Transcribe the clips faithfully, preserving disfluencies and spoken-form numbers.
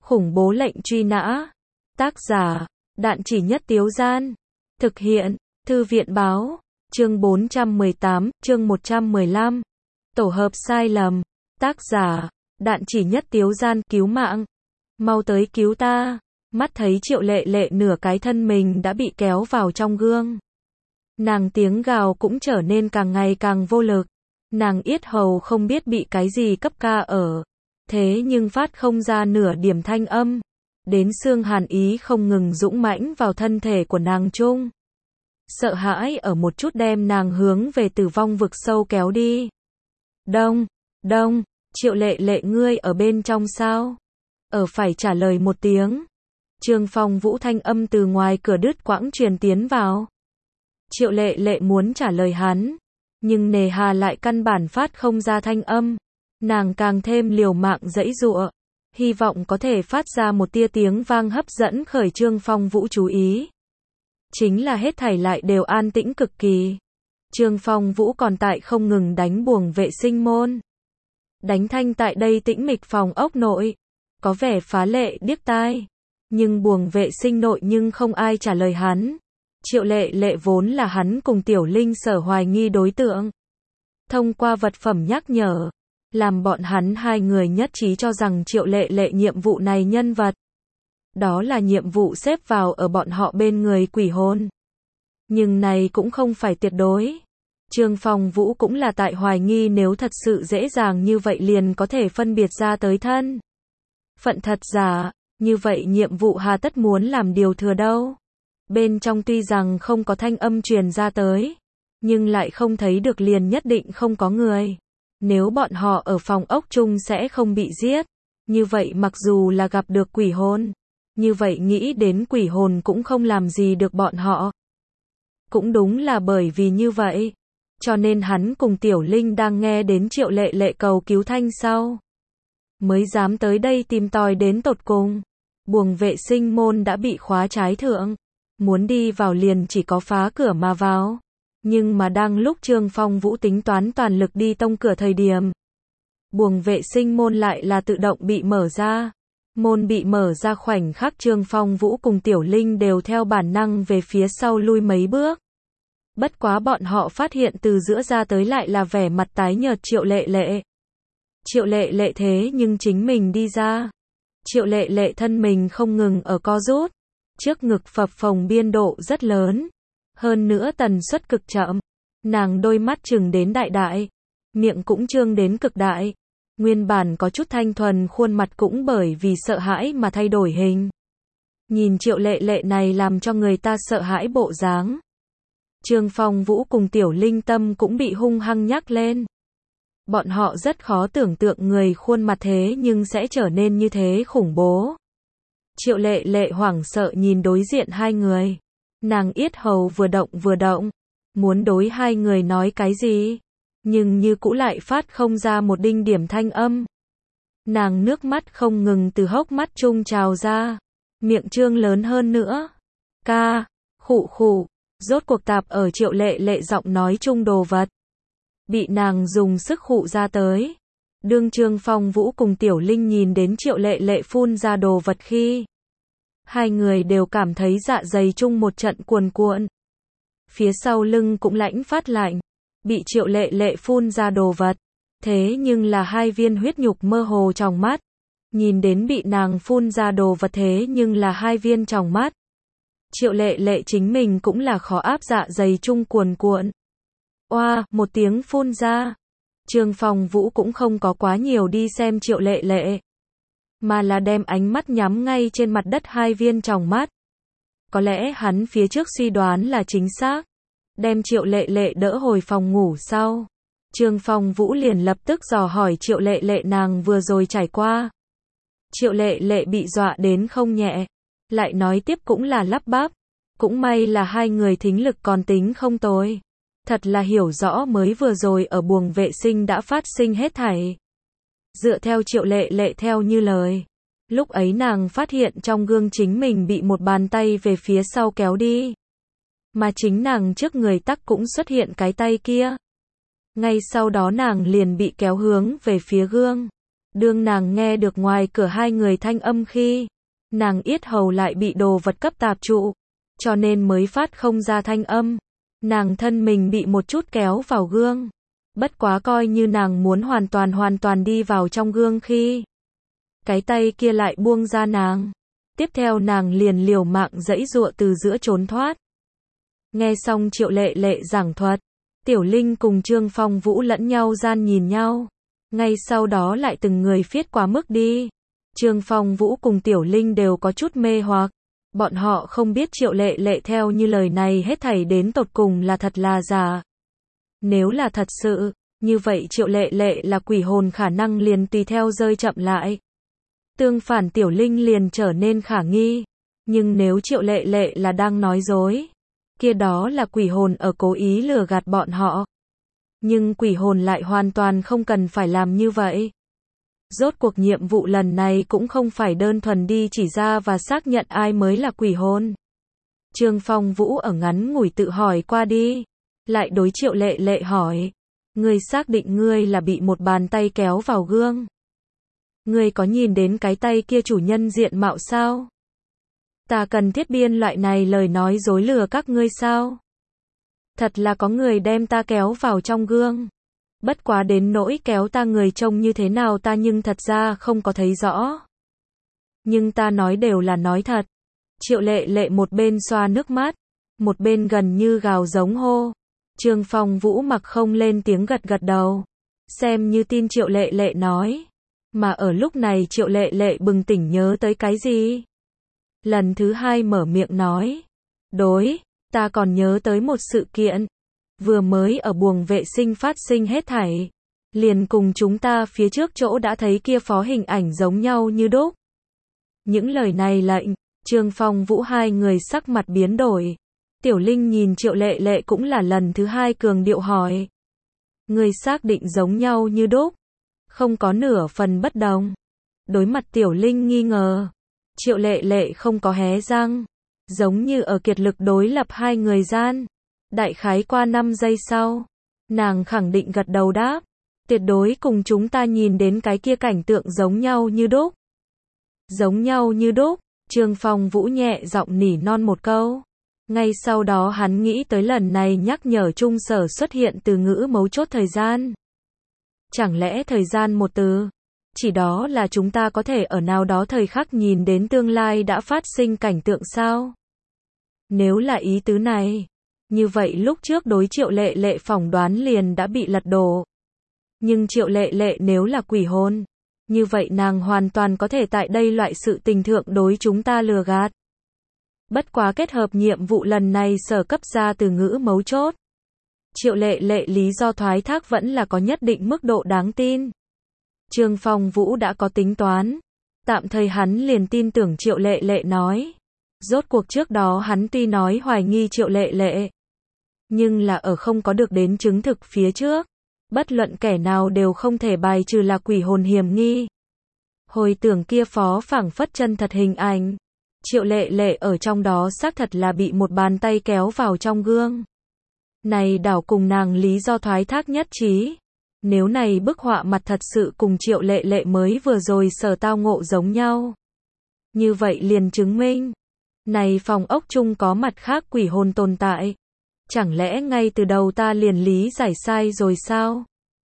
Khủng bố lệnh truy nã. Tác giả, Đạn Chỉ Nhất Tiếu Gian. Thực hiện, Thư viện báo. Chương bốn trăm mười tám, chương một trăm mười lăm. Tổ hợp sai lầm. Tác giả, Đạn Chỉ Nhất Tiếu Gian. Cứu mạng. Mau tới cứu ta. Mắt thấy Triệu Lệ Lệ nửa cái thân mình đã bị kéo vào trong gương. Nàng tiếng gào cũng trở nên càng ngày càng vô lực. Nàng yết hầu không biết bị cái gì cấp ca ở. Thế nhưng phát không ra nửa điểm thanh âm. Đến xương hàn ý không ngừng dũng mãnh vào thân thể của nàng chung. Sợ hãi ở một chút đem nàng hướng về tử vong vực sâu kéo đi. Đông, đông, Triệu Lệ Lệ ngươi ở bên trong sao? Ở phải trả lời một tiếng. Trương Phong Vũ thanh âm từ ngoài cửa đứt quãng truyền tiến vào. Triệu Lệ Lệ muốn trả lời hắn. Nhưng nề hà lại căn bản phát không ra thanh âm. Nàng càng thêm liều mạng giãy giụa. Hy vọng có thể phát ra một tia tiếng vang hấp dẫn khởi Trương Phong Vũ chú ý. Chính là hết thảy lại đều an tĩnh cực kỳ. Trương Phong Vũ còn tại không ngừng đánh buồng vệ sinh môn. Đánh thanh tại đây tĩnh mịch phòng ốc nội. Có vẻ phá lệ điếc tai. Nhưng buồng vệ sinh nội nhưng không ai trả lời hắn. Triệu Lệ Lệ vốn là hắn cùng Tiểu Linh sở hoài nghi đối tượng. Thông qua vật phẩm nhắc nhở, làm bọn hắn hai người nhất trí cho rằng Triệu Lệ Lệ nhiệm vụ này nhân vật. Đó là nhiệm vụ xếp vào ở bọn họ bên người quỷ hồn. Nhưng này cũng không phải tuyệt đối. Trương Phong Vũ cũng là tại hoài nghi nếu thật sự dễ dàng như vậy liền có thể phân biệt ra tới thân phận thật giả, như vậy nhiệm vụ hà tất muốn làm điều thừa đâu. Bên trong tuy rằng không có thanh âm truyền ra tới, nhưng lại không thấy được liền nhất định không có người. Nếu bọn họ ở phòng ốc chung sẽ không bị giết, như vậy mặc dù là gặp được quỷ hồn, như vậy nghĩ đến quỷ hồn cũng không làm gì được bọn họ. Cũng đúng là bởi vì như vậy, cho nên hắn cùng Tiểu Linh đang nghe đến Triệu Lệ Lệ cầu cứu thanh sau, mới dám tới đây tìm tòi đến tột cùng. Buồng vệ sinh môn đã bị khóa trái thượng, muốn đi vào liền chỉ có phá cửa mà vào. Nhưng mà đang lúc Trương Phong Vũ tính toán toàn lực đi tông cửa thời điểm, buồng vệ sinh môn lại là tự động bị mở ra. Môn bị mở ra khoảnh khắc Trương Phong Vũ cùng Tiểu Linh đều theo bản năng về phía sau lui mấy bước. Bất quá bọn họ phát hiện từ giữa ra tới lại là vẻ mặt tái nhợt Triệu Lệ Lệ. Triệu Lệ Lệ thế nhưng chính mình đi ra. Triệu Lệ Lệ thân mình không ngừng ở co rút. Trước ngực phập phồng biên độ rất lớn. Hơn nữa tần suất cực chậm. Nàng đôi mắt trừng đến đại đại. Miệng cũng trương đến cực đại. Nguyên bản có chút thanh thuần khuôn mặt cũng bởi vì sợ hãi mà thay đổi hình. Nhìn Triệu Lệ Lệ này làm cho người ta sợ hãi bộ dáng. Trương Phong Vũ cùng Tiểu Linh tâm cũng bị hung hăng nhắc lên. Bọn họ rất khó tưởng tượng người khuôn mặt thế nhưng sẽ trở nên như thế khủng bố. Triệu Lệ Lệ hoảng sợ nhìn đối diện hai người. Nàng yết hầu vừa động vừa động. Muốn đối hai người nói cái gì. Nhưng như cũ lại phát không ra một đinh điểm thanh âm. Nàng nước mắt không ngừng từ hốc mắt chung trào ra. Miệng trương lớn hơn nữa. Ca, khụ khụ. Rốt cuộc tạp ở Triệu Lệ Lệ giọng nói chung đồ vật. Bị nàng dùng sức khụ ra tới. Đương Trương Phong Vũ cùng Tiểu Linh nhìn đến Triệu Lệ Lệ phun ra đồ vật khi. Hai người đều cảm thấy dạ dày chung một trận cuồn cuộn. Phía sau lưng cũng lãnh phát lạnh. Bị Triệu Lệ Lệ phun ra đồ vật. Thế nhưng là hai viên huyết nhục mơ hồ trong mắt. Nhìn đến bị nàng phun ra đồ vật thế nhưng là hai viên trong mắt. Triệu Lệ Lệ chính mình cũng là khó áp dạ dày chung cuồn cuộn. Oa, một tiếng phun ra. Trương Phong Vũ cũng không có quá nhiều đi xem Triệu Lệ Lệ. Mà là đem ánh mắt nhắm ngay trên mặt đất hai viên tròng mắt. Có lẽ hắn phía trước suy đoán là chính xác. Đem Triệu Lệ Lệ đỡ hồi phòng ngủ sau. Trương Phong Vũ liền lập tức dò hỏi Triệu Lệ Lệ nàng vừa rồi trải qua. Triệu Lệ Lệ bị dọa đến không nhẹ. Lại nói tiếp cũng là lắp bắp. Cũng may là hai người thính lực còn tính không tồi. Thật là hiểu rõ mới vừa rồi ở buồng vệ sinh đã phát sinh hết thảy. Dựa theo Triệu Lệ Lệ theo như lời. Lúc ấy nàng phát hiện trong gương chính mình bị một bàn tay về phía sau kéo đi. Mà chính nàng trước người tắc cũng xuất hiện cái tay kia. Ngay sau đó nàng liền bị kéo hướng về phía gương. Đương nàng nghe được ngoài cửa hai người thanh âm khi, nàng yết hầu lại bị đồ vật cấp tạp trụ, cho nên mới phát không ra thanh âm. Nàng thân mình bị một chút kéo vào gương. Bất quá coi như nàng muốn hoàn toàn hoàn toàn đi vào trong gương khi, cái tay kia lại buông ra nàng. Tiếp theo nàng liền liều mạng giãy giụa từ giữa trốn thoát. Nghe xong Triệu Lệ Lệ giảng thuật, Tiểu Linh cùng Trương Phong Vũ lẫn nhau gian nhìn nhau. Ngay sau đó lại từng người phiết quá mức đi. Trương Phong Vũ cùng Tiểu Linh đều có chút mê hoặc. Bọn họ không biết Triệu Lệ Lệ theo như lời này hết thảy đến tột cùng là thật là giả. Nếu là thật sự, như vậy Triệu Lệ Lệ là quỷ hồn khả năng liền tùy theo rơi chậm lại. Tương phản Tiểu Linh liền trở nên khả nghi. Nhưng nếu Triệu Lệ Lệ là đang nói dối, kia đó là quỷ hồn ở cố ý lừa gạt bọn họ. Nhưng quỷ hồn lại hoàn toàn không cần phải làm như vậy. Rốt cuộc nhiệm vụ lần này cũng không phải đơn thuần đi chỉ ra và xác nhận ai mới là quỷ hồn. Trương Phong Vũ ở ngắn ngủi tự hỏi qua đi, lại đối Triệu Lệ Lệ hỏi, ngươi xác định ngươi là bị một bàn tay kéo vào gương? Ngươi có nhìn đến cái tay kia chủ nhân diện mạo sao? Ta cần thiết biên loại này lời nói dối lừa các ngươi sao? Thật là có người đem ta kéo vào trong gương. Bất quá đến nỗi kéo ta người trông như thế nào ta nhưng thật ra không có thấy rõ. Nhưng ta nói đều là nói thật. Triệu Lệ Lệ một bên xoa nước mắt, một bên gần như gào giống hô. Trương Phong Vũ mặc không lên tiếng gật gật đầu, xem như tin Triệu Lệ Lệ nói. Mà ở lúc này Triệu Lệ Lệ bừng tỉnh nhớ tới cái gì? Lần thứ hai mở miệng nói. Đối, ta còn nhớ tới một sự kiện. Vừa mới ở buồng vệ sinh phát sinh hết thảy. Liền cùng chúng ta phía trước chỗ đã thấy kia phó hình ảnh giống nhau như đúc. Những lời này lệnh, Trương Phong Vũ hai người sắc mặt biến đổi. Tiểu Linh nhìn Triệu Lệ Lệ cũng là lần thứ hai cường điệu hỏi. Người xác định giống nhau như đúc. Không có nửa phần bất đồng. Đối mặt Tiểu Linh nghi ngờ. Triệu Lệ Lệ không có hé răng. Giống như ở kiệt lực đối lập hai người gian. Đại khái qua năm giây sau. Nàng khẳng định gật đầu đáp. Tuyệt đối cùng chúng ta nhìn đến cái kia cảnh tượng giống nhau như đúc. Giống nhau như đúc. Trương Phong Vũ nhẹ giọng nỉ non một câu. Ngay sau đó hắn nghĩ tới lần này nhắc nhở Trung Sở xuất hiện từ ngữ mấu chốt thời gian. Chẳng lẽ thời gian một từ? Chỉ đó là chúng ta có thể ở nào đó thời khắc nhìn đến tương lai đã phát sinh cảnh tượng sao? Nếu là ý tứ này, như vậy lúc trước đối Triệu Lệ Lệ phỏng đoán liền đã bị lật đổ. Nhưng Triệu Lệ Lệ nếu là quỷ hồn, như vậy nàng hoàn toàn có thể tại đây loại sự tình thượng đối chúng ta lừa gạt. Bất quá kết hợp nhiệm vụ lần này sở cấp ra từ ngữ mấu chốt. Triệu Lệ Lệ lý do thoái thác vẫn là có nhất định mức độ đáng tin. Trương Phong Vũ đã có tính toán. Tạm thời hắn liền tin tưởng Triệu Lệ Lệ nói. Rốt cuộc trước đó hắn tuy nói hoài nghi Triệu Lệ Lệ. Nhưng là ở không có được đến chứng thực phía trước. Bất luận kẻ nào đều không thể bài trừ là quỷ hồn hiểm nghi. Hồi tưởng kia phó phảng phất chân thật hình ảnh. Triệu Lệ Lệ ở trong đó xác thật là bị một bàn tay kéo vào trong gương. Này đảo cùng nàng lý do thoái thác nhất trí. Nếu này bức họa mặt thật sự cùng Triệu Lệ Lệ mới vừa rồi sở tao ngộ giống nhau. Như vậy liền chứng minh. Này phòng ốc chung có mặt khác quỷ hồn tồn tại. Chẳng lẽ ngay từ đầu ta liền lý giải sai rồi sao?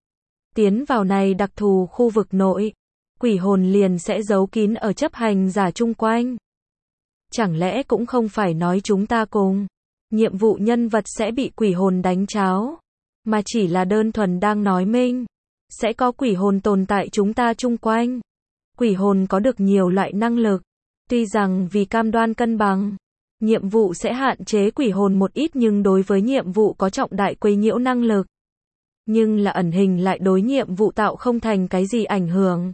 Tiến vào này đặc thù khu vực nội. Quỷ hồn liền sẽ giấu kín ở chấp hành giả chung quanh. Chẳng lẽ cũng không phải nói chúng ta cùng. Nhiệm vụ nhân vật sẽ bị quỷ hồn đánh cháo. Mà chỉ là đơn thuần đang nói minh. Sẽ có quỷ hồn tồn tại chúng ta chung quanh. Quỷ hồn có được nhiều loại năng lực. Tuy rằng vì cam đoan cân bằng. Nhiệm vụ sẽ hạn chế quỷ hồn một ít nhưng đối với nhiệm vụ có trọng đại quấy nhiễu năng lực. Nhưng là ẩn hình lại đối nhiệm vụ tạo không thành cái gì ảnh hưởng.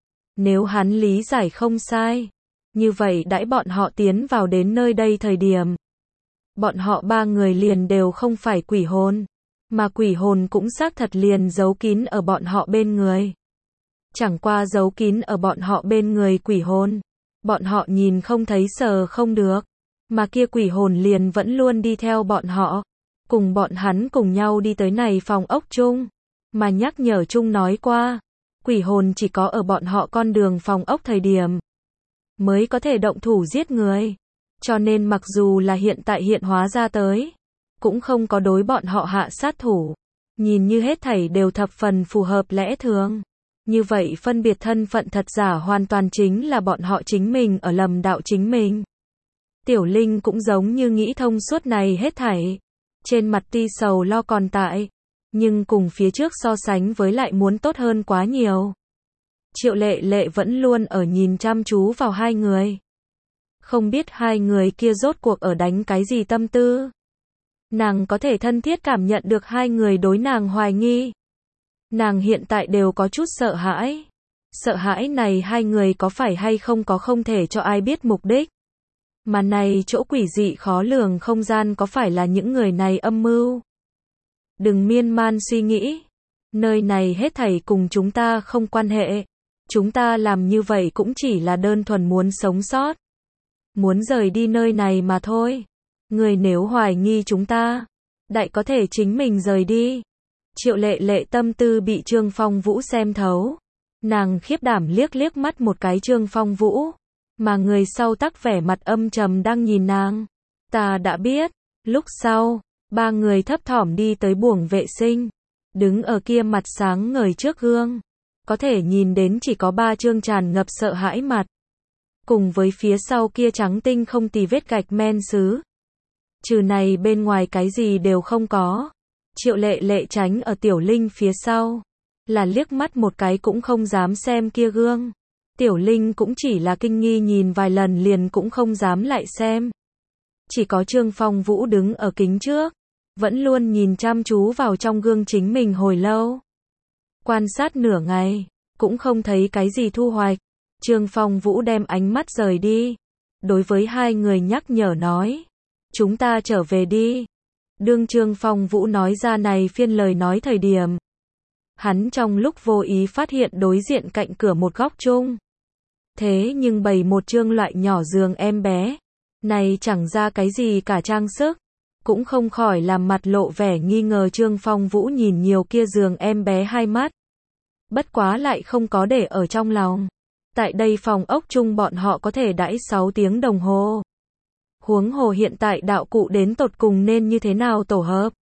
Nếu hắn lý giải không sai. Như vậy đãi bọn họ tiến vào đến nơi đây thời điểm. Bọn họ ba người liền đều không phải quỷ hồn. Mà quỷ hồn cũng xác thật liền giấu kín ở bọn họ bên người. Chẳng qua giấu kín ở bọn họ bên người quỷ hồn. Bọn họ nhìn không thấy sờ không được. Mà kia quỷ hồn liền vẫn luôn đi theo bọn họ. Cùng bọn hắn cùng nhau đi tới này phòng ốc chung. Mà nhắc nhở chung nói qua. Quỷ hồn chỉ có ở bọn họ con đường phòng ốc thời điểm mới có thể động thủ giết người. Cho nên mặc dù là hiện tại hiện hóa ra tới, cũng không có đối bọn họ hạ sát thủ. Nhìn như hết thảy đều thập phần phù hợp lẽ thường. Như vậy phân biệt thân phận thật giả hoàn toàn chính là bọn họ chính mình ở lầm đạo chính mình. Tiểu Linh cũng giống như nghĩ thông suốt này hết thảy. Trên mặt ti sầu lo còn tại, nhưng cùng phía trước so sánh với lại muốn tốt hơn quá nhiều. Triệu Lệ Lệ vẫn luôn ở nhìn chăm chú vào hai người. Không biết hai người kia rốt cuộc ở đánh cái gì tâm tư. Nàng có thể thân thiết cảm nhận được hai người đối nàng hoài nghi. Nàng hiện tại đều có chút sợ hãi. Sợ hãi này hai người có phải hay không có không thể cho ai biết mục đích. Mà này chỗ quỷ dị khó lường không gian có phải là những người này âm mưu. Đừng miên man suy nghĩ. Nơi này hết thảy cùng chúng ta không quan hệ. Chúng ta làm như vậy cũng chỉ là đơn thuần muốn sống sót. Muốn rời đi nơi này mà thôi. Người nếu hoài nghi chúng ta, đại có thể chính mình rời đi. Triệu Lệ Lệ tâm tư bị Trương Phong Vũ xem thấu. Nàng khiếp đảm liếc liếc mắt một cái Trương Phong Vũ. Mà người sau tắc vẻ mặt âm trầm đang nhìn nàng. Ta đã biết. Lúc sau, ba người thấp thỏm đi tới buồng vệ sinh. Đứng ở kia mặt sáng ngời trước gương. Có thể nhìn đến chỉ có ba trương tràn ngập sợ hãi mặt. Cùng với phía sau kia trắng tinh không tì vết gạch men sứ. Trừ này bên ngoài cái gì đều không có. Triệu Lệ Lệ tránh ở Tiểu Linh phía sau. Là liếc mắt một cái cũng không dám xem kia gương. Tiểu Linh cũng chỉ là kinh nghi nhìn vài lần liền cũng không dám lại xem. Chỉ có Trương Phong Vũ đứng ở kính trước. Vẫn luôn nhìn chăm chú vào trong gương chính mình hồi lâu. Quan sát nửa ngày. Cũng không thấy cái gì thu hoạch. Trương Phong Vũ đem ánh mắt rời đi. Đối với hai người nhắc nhở nói. Chúng ta trở về đi. Đương Trương Phong Vũ nói ra này phiên lời nói thời điểm. Hắn trong lúc vô ý phát hiện đối diện cạnh cửa một góc chung. Thế nhưng bày một trương loại nhỏ giường em bé. Này chẳng ra cái gì cả trang sức. Cũng không khỏi làm mặt lộ vẻ nghi ngờ Trương Phong Vũ nhìn nhiều kia giường em bé hai mắt. Bất quá lại không có để ở trong lòng. Tại đây phòng ốc chung bọn họ có thể đãi sáu tiếng đồng hồ. Huống hồ hiện tại đạo cụ đến tột cùng nên như thế nào tổ hợp.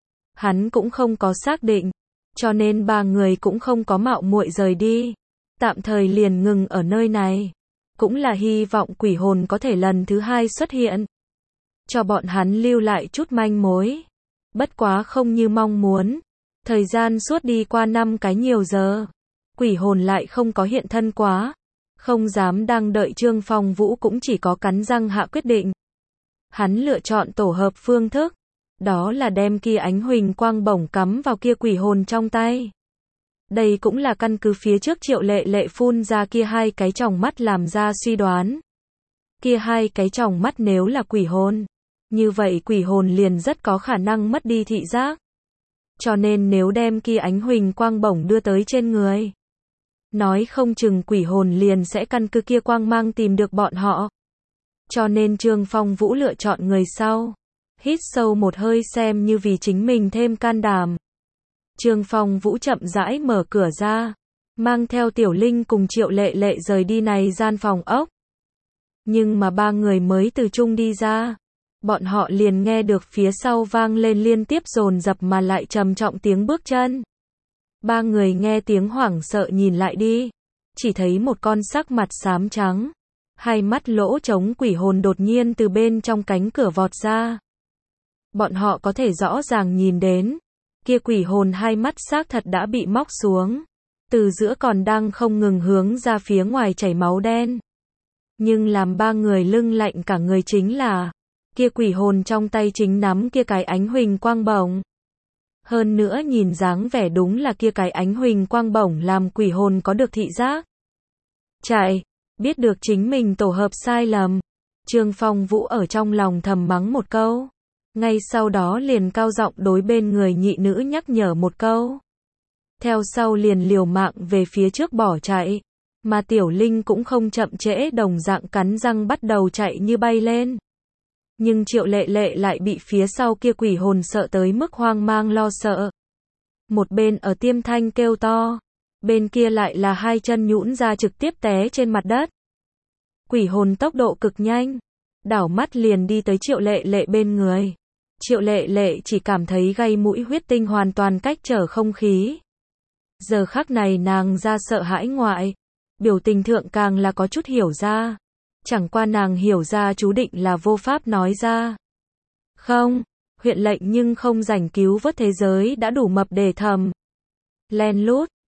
Hắn cũng không có xác định. Cho nên ba người cũng không có mạo muội rời đi. Tạm thời liền ngừng ở nơi này. Cũng là hy vọng quỷ hồn có thể lần thứ hai xuất hiện. Cho bọn hắn lưu lại chút manh mối. Bất quá không như mong muốn. Thời gian suốt đi qua năm cái nhiều giờ. Quỷ hồn lại không có hiện thân quá. Không dám đang đợi Trương Phong Vũ cũng chỉ có cắn răng hạ quyết định. Hắn lựa chọn tổ hợp phương thức. Đó là đem kia ánh huỳnh quang bổng cắm vào kia quỷ hồn trong tay. Đây cũng là căn cứ phía trước Triệu Lệ Lệ phun ra kia hai cái tròng mắt làm ra suy đoán. Kia hai cái tròng mắt nếu là quỷ hồn. Như vậy quỷ hồn liền rất có khả năng mất đi thị giác. Cho nên nếu đem kia ánh huỳnh quang bổng đưa tới trên người. Nói không chừng quỷ hồn liền sẽ căn cứ kia quang mang tìm được bọn họ. Cho nên Trương Phong Vũ lựa chọn người sau. Hít sâu một hơi xem như vì chính mình thêm can đảm. Trương Phong Vũ chậm rãi mở cửa ra. Mang theo Tiểu Linh cùng Triệu Lệ Lệ rời đi này gian phòng ốc. Nhưng mà ba người mới từ chung đi ra. Bọn họ liền nghe được phía sau vang lên liên tiếp dồn dập mà lại trầm trọng tiếng bước chân. Ba người nghe tiếng hoảng sợ nhìn lại đi. Chỉ thấy một con sắc mặt xám trắng. Hai mắt lỗ trống quỷ hồn đột nhiên từ bên trong cánh cửa vọt ra. Bọn họ có thể rõ ràng nhìn đến. Kia quỷ hồn hai mắt xác thật đã bị móc xuống. Từ giữa còn đang không ngừng hướng ra phía ngoài chảy máu đen. Nhưng làm ba người lưng lạnh cả người chính là. Kia quỷ hồn trong tay chính nắm kia cái ánh huỳnh quang bổng. Hơn nữa nhìn dáng vẻ đúng là kia cái ánh huỳnh quang bổng làm quỷ hồn có được thị giác. Chạy, biết được chính mình tổ hợp sai lầm. Trương Phong Vũ ở trong lòng thầm mắng một câu. Ngay sau đó liền cao giọng đối bên người nhị nữ nhắc nhở một câu. Theo sau liền liều mạng về phía trước bỏ chạy. Mà Tiểu Linh cũng không chậm trễ đồng dạng cắn răng bắt đầu chạy như bay lên. Nhưng Triệu Lệ Lệ lại bị phía sau kia quỷ hồn sợ tới mức hoang mang lo sợ. Một bên ở tiêm thanh kêu to. Bên kia lại là hai chân nhũn ra trực tiếp té trên mặt đất. Quỷ hồn tốc độ cực nhanh, đảo mắt liền đi tới Triệu Lệ Lệ bên người. Triệu Lệ Lệ chỉ cảm thấy gây mũi huyết tinh hoàn toàn cách trở không khí. Giờ khắc này nàng ra sợ hãi ngoại, biểu tình thượng càng là có chút hiểu ra. Chẳng qua nàng hiểu ra chú định là vô pháp nói ra. Không, huyện lệnh nhưng không rảnh cứu vớt thế giới đã đủ mập để thầm. Len lút,